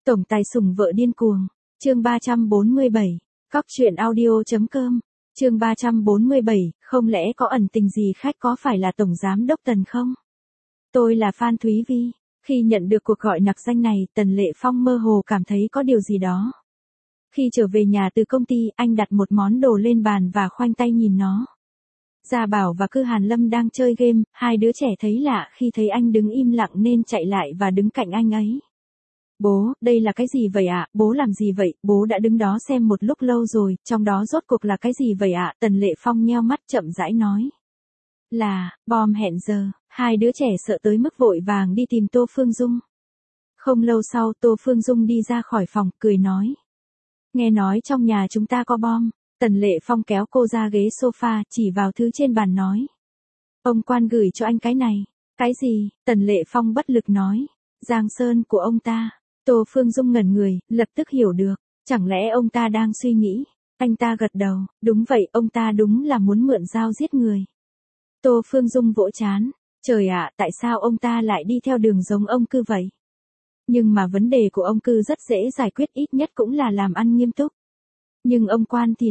Tổng tài sủng vợ điên cuồng. Chương 347. Cóc truyện audio.com. Chương 347, không lẽ có ẩn tình gì khách có phải là Tổng Giám đốc Tần không? Tôi là Phan Thúy Vi. Khi nhận được cuộc gọi nặc danh này, Tần Lệ Phong mơ hồ cảm thấy có điều gì đó. Khi trở về nhà từ công ty, anh đặt một món đồ lên bàn và khoanh tay nhìn nó. Gia Bảo và Cư Hàn Lâm đang chơi game, hai đứa trẻ thấy lạ khi thấy anh đứng im lặng nên chạy lại và đứng cạnh anh ấy. Bố, đây là cái gì vậy ạ? Bố làm gì vậy? Bố đã đứng đó xem một lúc lâu rồi, trong đó rốt cuộc là cái gì vậy ạ? Tần Lệ Phong nheo mắt chậm rãi nói. Là, bom hẹn giờ. Hai đứa trẻ sợ tới mức vội vàng đi tìm Tô Phương Dung. Không lâu sau Tô Phương Dung đi ra khỏi phòng, cười nói. Nghe nói trong nhà chúng ta có bom. Tần Lệ Phong kéo cô ra ghế sofa, chỉ vào thứ trên bàn nói. Ông quan gửi cho anh cái này. Cái gì? Tần Lệ Phong bất lực nói. Giang sơn của ông ta. Tô Phương Dung ngẩn người, lập tức hiểu được. Chẳng lẽ ông ta đang suy nghĩ? Anh ta gật đầu. Đúng vậy, ông ta đúng là muốn mượn dao giết người. Tô Phương Dung vỗ trán. Trời ạ, tại sao ông ta lại đi theo đường giống ông Cư vậy? Nhưng mà vấn đề của ông Cư rất dễ giải quyết, ít nhất cũng là làm ăn nghiêm túc. Nhưng ông quan thì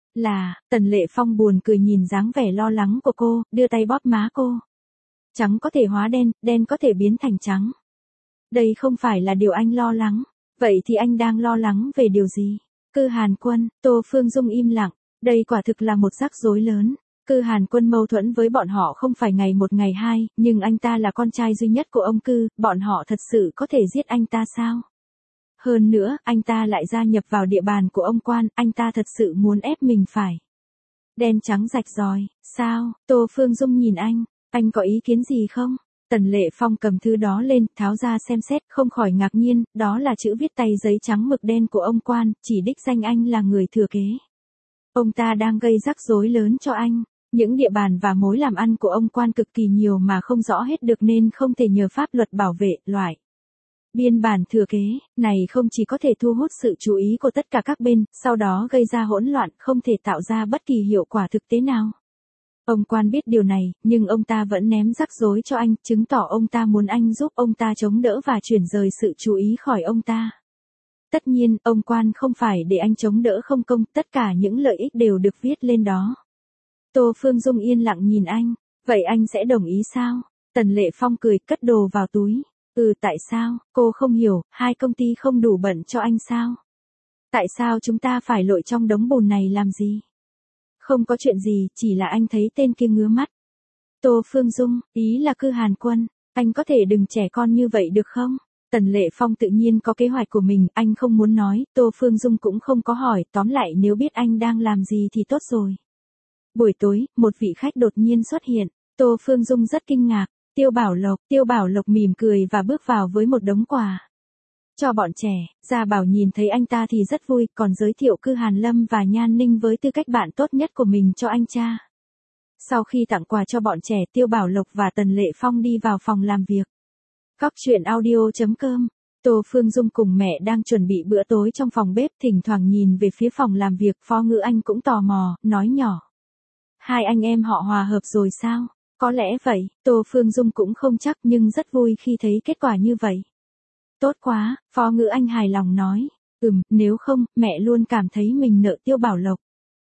Tần Lệ Phong buồn cười nhìn dáng vẻ lo lắng của cô, đưa tay bóp má cô. Trắng có thể hóa đen, đen có thể biến thành trắng. Đây không phải là điều anh lo lắng. Vậy thì anh đang lo lắng về điều gì? Cư Hàn Quân. Tô Phương Dung im lặng. Đây quả thực là một rắc rối lớn. Cư Hàn Quân mâu thuẫn với bọn họ không phải ngày một ngày hai, nhưng anh ta là con trai duy nhất của ông Cư, bọn họ thật sự có thể giết anh ta sao? Hơn nữa, anh ta lại gia nhập vào địa bàn của ông quan, anh ta thật sự muốn ép mình phải. Đen trắng rạch ròi, sao? Tô Phương Dung nhìn anh có ý kiến gì không? Tần Lệ Phong cầm thứ đó lên, tháo ra xem xét, không khỏi ngạc nhiên, đó là chữ viết tay giấy trắng mực đen của ông quan, chỉ đích danh anh là người thừa kế. Ông ta đang gây rắc rối lớn cho anh. Những địa bàn và mối làm ăn của ông quan cực kỳ nhiều mà không rõ hết được nên không thể nhờ pháp luật bảo vệ, loại. Biên bản thừa kế, này không chỉ có thể thu hút sự chú ý của tất cả các bên, sau đó gây ra hỗn loạn, không thể tạo ra bất kỳ hiệu quả thực tế nào. Ông quan biết điều này, nhưng ông ta vẫn ném rắc rối cho anh, chứng tỏ ông ta muốn anh giúp ông ta chống đỡ và chuyển rời sự chú ý khỏi ông ta. Tất nhiên, ông quan không phải để anh chống đỡ không công, tất cả những lợi ích đều được viết lên đó. Tô Phương Dung yên lặng nhìn anh. Vậy anh sẽ đồng ý sao? Tần Lệ Phong cười, cất đồ vào túi. Tại sao? Cô không hiểu, hai công ty không đủ bận cho anh sao? Tại sao chúng ta phải lội trong đống bùn này làm gì? Không có chuyện gì, chỉ là anh thấy tên kia ngứa mắt. Tô Phương Dung, ý là Cư Hàn Quân, anh có thể đừng trẻ con như vậy được không? Tần Lệ Phong tự nhiên có kế hoạch của mình, anh không muốn nói, Tô Phương Dung cũng không có hỏi, tóm lại nếu biết anh đang làm gì thì tốt rồi. Buổi tối, một vị khách đột nhiên xuất hiện, Tô Phương Dung rất kinh ngạc. Tiêu Bảo Lộc mỉm cười và bước vào với một đống quà. Cho bọn trẻ, Gia Bảo nhìn thấy anh ta thì rất vui, còn giới thiệu Cư Hàn Lâm và Nhan Ninh với tư cách bạn tốt nhất của mình cho anh cha. Sau khi tặng quà cho bọn trẻ, Tiêu Bảo Lộc và Tần Lệ Phong đi vào phòng làm việc. Cóc truyện audio.com. Tô Phương Dung cùng mẹ đang chuẩn bị bữa tối trong phòng bếp, thỉnh thoảng nhìn về phía phòng làm việc, Phó Ngữ Anh cũng tò mò, nói nhỏ. Hai anh em họ hòa hợp rồi sao? Có lẽ vậy, Tô Phương Dung cũng không chắc nhưng rất vui khi thấy kết quả như vậy. Tốt quá, Phó Ngữ Anh hài lòng nói. Nếu không, mẹ luôn cảm thấy mình nợ Tiêu Bảo Lộc.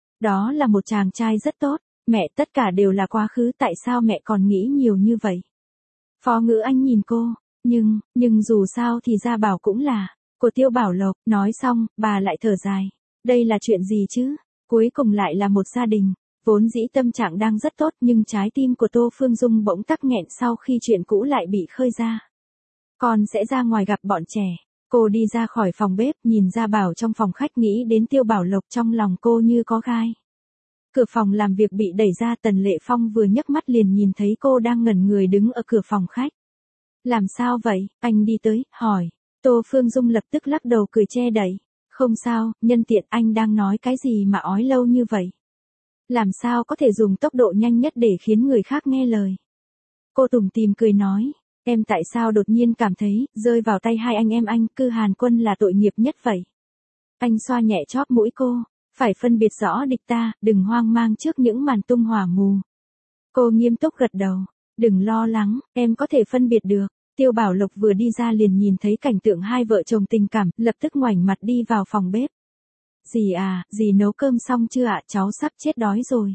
Đó là một chàng trai rất tốt, mẹ tất cả đều là quá khứ, tại sao mẹ còn nghĩ nhiều như vậy? Phó Ngữ Anh nhìn cô, nhưng dù sao thì Gia Bảo cũng là của Tiêu Bảo Lộc, nói xong, bà lại thở dài. Đây là chuyện gì chứ? Cuối cùng lại là một gia đình. Vốn dĩ tâm trạng đang rất tốt nhưng trái tim của Tô Phương Dung bỗng tắc nghẹn sau khi chuyện cũ lại bị khơi ra. Con sẽ ra ngoài gặp bọn trẻ. Cô đi ra khỏi phòng bếp nhìn Gia Bảo trong phòng khách, nghĩ đến Tiêu Bảo Lộc trong lòng cô như có gai. Cửa phòng làm việc bị đẩy ra, Tần Lệ Phong vừa nhấc mắt liền nhìn thấy cô đang ngẩn người đứng ở cửa phòng khách. Làm sao vậy? Anh đi tới, hỏi. Tô Phương Dung lập tức lắc đầu cười che đậy. Không sao, nhân tiện anh đang nói cái gì mà ói lâu như vậy? Làm sao có thể dùng tốc độ nhanh nhất để khiến người khác nghe lời? Cô tủm tỉm cười nói, em tại sao đột nhiên cảm thấy, rơi vào tay hai anh em anh, Cư Hàn Quân là tội nghiệp nhất vậy? Anh xoa nhẹ chóp mũi cô, phải phân biệt rõ địch ta, đừng hoang mang trước những màn tung hỏa mù. Cô nghiêm túc gật đầu, đừng lo lắng, em có thể phân biệt được. Tiêu Bảo Lộc vừa đi ra liền nhìn thấy cảnh tượng hai vợ chồng tình cảm, lập tức ngoảnh mặt đi vào phòng bếp. Dì à, dì nấu cơm xong chưa ạ, cháu sắp chết đói rồi.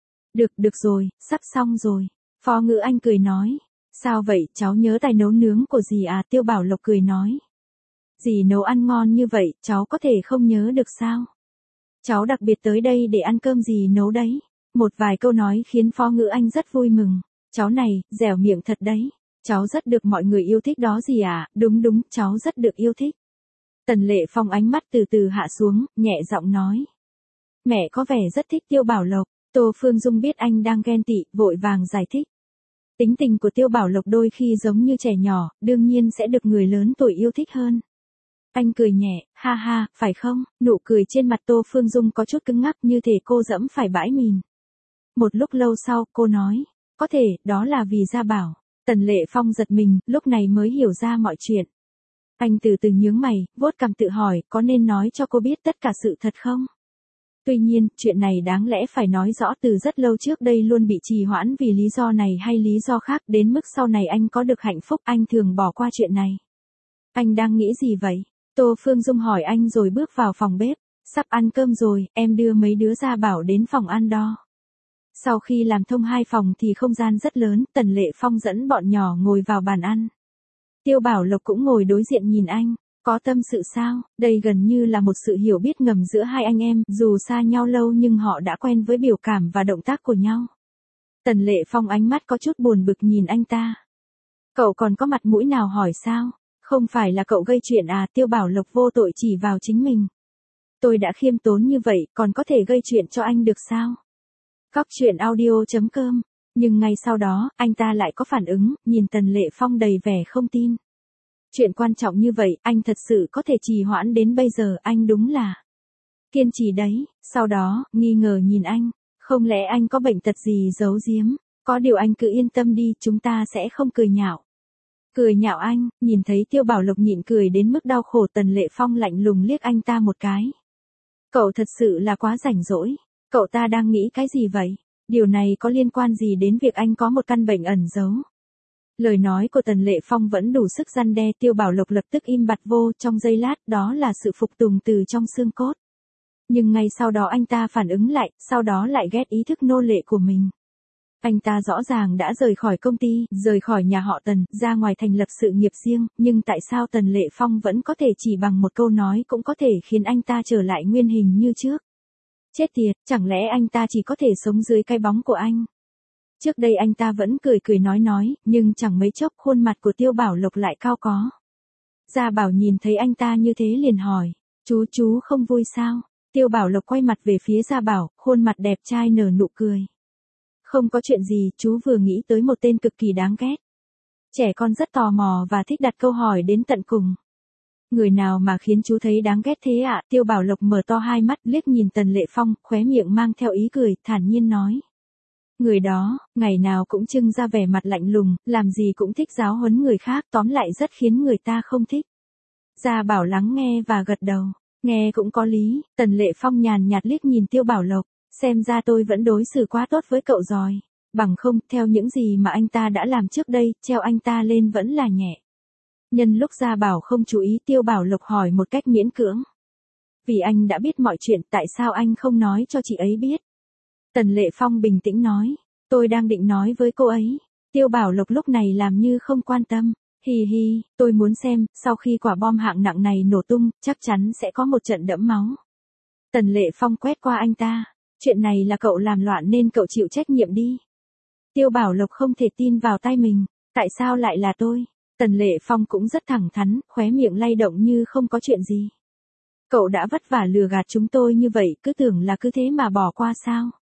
Được rồi, sắp xong rồi. Phó Ngữ Anh cười nói. Sao vậy, cháu nhớ tài nấu nướng của dì à, Tiêu Bảo Lộc cười nói. Dì nấu ăn ngon như vậy, cháu có thể không nhớ được sao? Cháu đặc biệt tới đây để ăn cơm dì nấu đấy. Một vài câu nói khiến Phó Ngữ Anh rất vui mừng. Cháu này, dẻo miệng thật đấy. Cháu rất được mọi người yêu thích đó dì à, đúng, cháu rất được yêu thích. Tần Lệ Phong ánh mắt từ từ hạ xuống, nhẹ giọng nói. Mẹ có vẻ rất thích Tiêu Bảo Lộc. Tô Phương Dung biết anh đang ghen tị, vội vàng giải thích. Tính tình của Tiêu Bảo Lộc đôi khi giống như trẻ nhỏ, đương nhiên sẽ được người lớn tuổi yêu thích hơn. Anh cười nhẹ, ha ha, phải không? Nụ cười trên mặt Tô Phương Dung có chút cứng ngắc như thể cô dẫm phải bãi mìn. Một lúc lâu sau, cô nói, có thể, đó là vì Gia Bảo. Tần Lệ Phong giật mình, lúc này mới hiểu ra mọi chuyện. Anh từ từ nhướng mày, vuốt cằm tự hỏi, có nên nói cho cô biết tất cả sự thật không? Tuy nhiên, chuyện này đáng lẽ phải nói rõ từ rất lâu trước đây luôn bị trì hoãn vì lý do này hay lý do khác, đến mức sau này anh có được hạnh phúc, anh thường bỏ qua chuyện này. Anh đang nghĩ gì vậy? Tô Phương Dung hỏi anh rồi bước vào phòng bếp. Sắp ăn cơm rồi, em đưa mấy đứa Gia Bảo đến phòng ăn đo. Sau khi làm thông 2 phòng thì không gian rất lớn, Tần Lệ Phong dẫn bọn nhỏ ngồi vào bàn ăn. Tiêu Bảo Lộc cũng ngồi đối diện nhìn anh. Có tâm sự sao? Đây gần như là một sự hiểu biết ngầm giữa hai anh em, dù xa nhau lâu nhưng họ đã quen với biểu cảm và động tác của nhau. Tần Lệ Phong ánh mắt có chút buồn bực nhìn anh ta. Cậu còn có mặt mũi nào hỏi sao? Không phải là cậu gây chuyện à? Tiêu Bảo Lộc vô tội chỉ vào chính mình. Tôi đã khiêm tốn như vậy, còn có thể gây chuyện cho anh được sao? Cóc truyện audio.com. Nhưng ngay sau đó, anh ta lại có phản ứng, nhìn Tần Lệ Phong đầy vẻ không tin. Chuyện quan trọng như vậy, anh thật sự có thể trì hoãn đến bây giờ, anh đúng là kiên trì đấy. Sau đó, nghi ngờ nhìn anh, không lẽ anh có bệnh tật gì giấu giếm? Có điều anh cứ yên tâm đi, chúng ta sẽ không cười nhạo. Cười nhạo anh? Nhìn thấy Tiêu Bảo Lộc nhịn cười đến mức đau khổ, Tần Lệ Phong lạnh lùng liếc anh ta một cái. Cậu thật sự là quá rảnh rỗi. Cậu ta đang nghĩ cái gì vậy? Điều này có liên quan gì đến việc anh có một căn bệnh ẩn giấu? Lời nói của Tần Lệ Phong vẫn đủ sức răn đe. Tiêu Bảo Lộc lập tức im bặt vô trong giây lát, đó là sự phục tùng từ trong xương cốt. Nhưng ngay sau đó anh ta phản ứng lại, sau đó lại ghét ý thức nô lệ của mình. Anh ta rõ ràng đã rời khỏi công ty, rời khỏi nhà họ Tần, ra ngoài thành lập sự nghiệp riêng, nhưng tại sao Tần Lệ Phong vẫn có thể chỉ bằng một câu nói cũng có thể khiến anh ta trở lại nguyên hình như trước? Chết tiệt, chẳng lẽ anh ta chỉ có thể sống dưới cái bóng của anh? Trước đây anh ta vẫn cười nói, nhưng chẳng mấy chốc khuôn mặt của Tiêu Bảo Lộc lại cao có. Gia Bảo nhìn thấy anh ta như thế liền hỏi, chú không vui sao? Tiêu Bảo Lộc quay mặt về phía Gia Bảo, khuôn mặt đẹp trai nở nụ cười. Không có chuyện gì, chú vừa nghĩ tới một tên cực kỳ đáng ghét. Trẻ con rất tò mò và thích đặt câu hỏi đến tận cùng. Người nào mà khiến chú thấy đáng ghét thế ạ? Tiêu Bảo Lộc mở to hai mắt liếc nhìn Tần Lệ Phong, khóe miệng mang theo ý cười, thản nhiên nói. Người đó, ngày nào cũng trưng ra vẻ mặt lạnh lùng, làm gì cũng thích giáo huấn người khác, tóm lại rất khiến người ta không thích. Gia Bảo lắng nghe và gật đầu, nghe cũng có lý. Tần Lệ Phong nhàn nhạt liếc nhìn Tiêu Bảo Lộc, xem ra tôi vẫn đối xử quá tốt với cậu rồi. Bằng không, theo những gì mà anh ta đã làm trước đây, treo anh ta lên vẫn là nhẹ. Nhân lúc Gia Bảo không chú ý, Tiêu Bảo Lộc hỏi một cách miễn cưỡng. Vì anh đã biết mọi chuyện, tại sao anh không nói cho chị ấy biết? Tần Lệ Phong bình tĩnh nói, tôi đang định nói với cô ấy. Tiêu Bảo Lộc lúc này làm như không quan tâm. Hi, tôi muốn xem, sau khi quả bom hạng nặng này nổ tung, chắc chắn sẽ có một trận đẫm máu. Tần Lệ Phong quét qua anh ta, chuyện này là cậu làm loạn nên cậu chịu trách nhiệm đi. Tiêu Bảo Lộc không thể tin vào tai mình, tại sao lại là tôi? Tần Lệ Phong cũng rất thẳng thắn, khóe miệng lay động như không có chuyện gì. Cậu đã vất vả lừa gạt chúng tôi như vậy, cứ tưởng là cứ thế mà bỏ qua sao?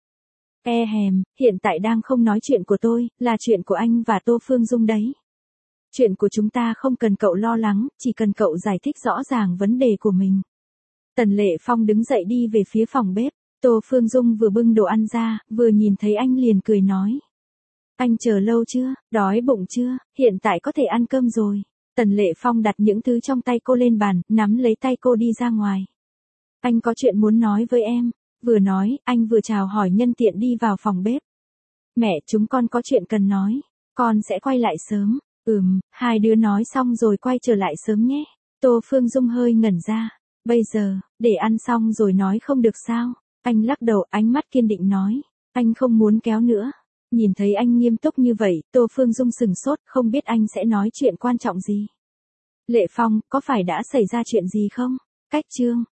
Hiện tại đang không nói chuyện của tôi, là chuyện của anh và Tô Phương Dung đấy. Chuyện của chúng ta không cần cậu lo lắng, chỉ cần cậu giải thích rõ ràng vấn đề của mình. Tần Lệ Phong đứng dậy đi về phía phòng bếp, Tô Phương Dung vừa bưng đồ ăn ra, vừa nhìn thấy anh liền cười nói. Anh chờ lâu chưa, đói bụng chưa, hiện tại có thể ăn cơm rồi. Tần Lệ Phong đặt những thứ trong tay cô lên bàn, nắm lấy tay cô đi ra ngoài. Anh có chuyện muốn nói với em. Vừa nói, anh vừa chào hỏi nhân tiện đi vào phòng bếp. Mẹ, chúng con có chuyện cần nói. Con sẽ quay lại sớm. Hai đứa nói xong rồi quay trở lại sớm nhé. Tô Phương Dung hơi ngẩn ra. Bây giờ, để ăn xong rồi nói không được sao? Anh lắc đầu, ánh mắt kiên định nói. Anh không muốn kéo nữa. Nhìn thấy anh nghiêm túc như vậy, Tô Phương Dung sừng sốt, không biết anh sẽ nói chuyện quan trọng gì. Lệ Phong, có phải đã xảy ra chuyện gì không? Cách chương